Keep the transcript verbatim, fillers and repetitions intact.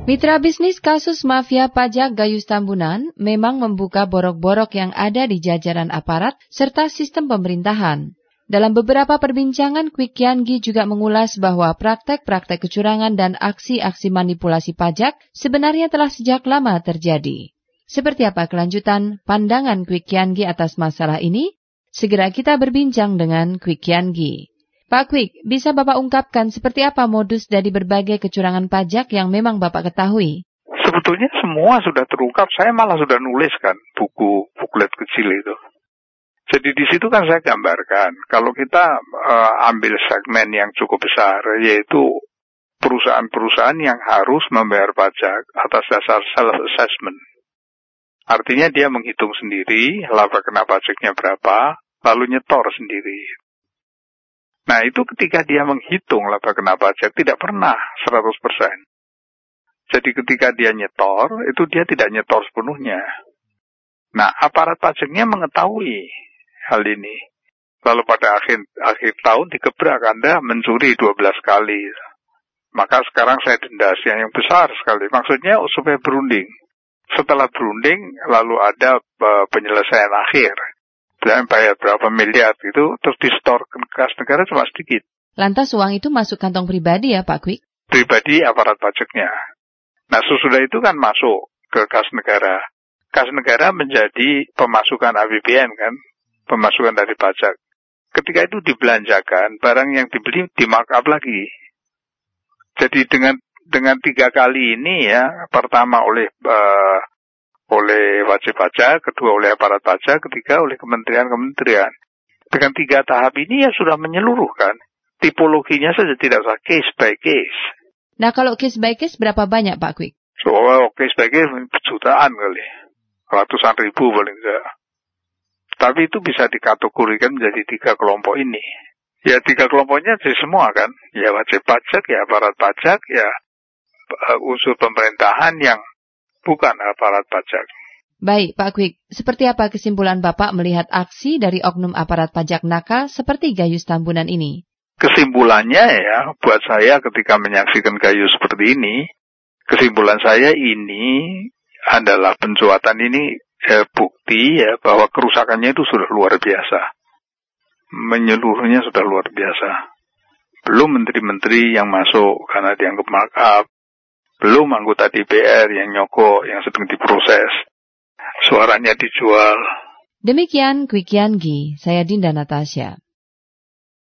Mitra bisnis kasus mafia pajak Gayus Tambunan memang membuka borok-borok yang ada di jajaran aparat serta sistem pemerintahan. Dalam beberapa perbincangan, Kwik Kian-gi juga mengulas bahwa praktek-praktek kecurangan dan aksi-aksi manipulasi pajak sebenarnya telah sejak lama terjadi. Seperti apa kelanjutan pandangan Kwik Kian-gi atas masalah ini? Segera kita berbincang dengan Kwik Kian-gi. Pak Kwik, bisa Bapak ungkapkan seperti apa modus dari berbagai kecurangan pajak yang memang Bapak ketahui? Sebetulnya semua sudah terungkap. Saya malah sudah nulis kan buku buklet kecil itu. Jadi di situ kan saya gambarkan kalau kita uh, ambil segmen yang cukup besar, yaitu perusahaan-perusahaan yang harus membayar pajak atas dasar self-assessment. Artinya dia menghitung sendiri laba kena pajaknya berapa, lalu nyetor sendiri. Nah itu ketika dia menghitung laba kena pajak tidak pernah seratus persen. Jadi ketika dia nyetor, itu dia tidak nyetor sepenuhnya. Nah aparat pajaknya mengetahui hal ini. Lalu pada akhir, akhir tahun dikebrak Anda mencuri dua belas kali. Maka sekarang saya denda yang besar sekali. Maksudnya supaya berunding. Setelah berunding lalu ada uh, penyelesaian akhir. Dan bayar berapa miliar itu, terus di-store ke kas negara cuma sedikit. Lantas uang itu masuk kantong pribadi ya Pak Kwik? Pribadi aparat pajaknya. Nah sesudah itu kan masuk ke kas negara. Kas negara menjadi pemasukan A P B N kan, pemasukan dari pajak. Ketika itu dibelanjakan, barang yang dibeli di-markup lagi. Jadi dengan dengan tiga kali ini ya, pertama oleh... Uh, oleh wajib pajak, kedua oleh aparat pajak, ketiga oleh kementerian-kementerian. Dengan tiga tahap ini ya sudah menyeluruh kan. Tipologinya saja tidak usah case by case. Nah kalau case by case berapa banyak Pak Kwik? So, case by case jutaan kali. Ratusan ribu paling enggak. Tapi itu bisa dikategorikan menjadi tiga kelompok ini. Ya tiga kelompoknya jadi semua kan. Ya wajib pajak, ya aparat pajak, ya uh, unsur pemerintahan yang bukan aparat pajak. Baik, Pak Kwik. Seperti apa kesimpulan Bapak melihat aksi dari oknum aparat pajak nakal seperti Gayus Tambunan ini? Kesimpulannya ya, buat saya ketika menyaksikan Gayus seperti ini, kesimpulan saya ini adalah pencuatan ini eh, bukti ya bahwa kerusakannya itu sudah luar biasa. Menyeluruhnya sudah luar biasa. Belum menteri-menteri yang masuk karena dianggap markup. Belum anggota D P R yang nyogok, yang sedang diproses. Suaranya dijual. Demikian Kwik Kian-gi, saya Dinda Natasha.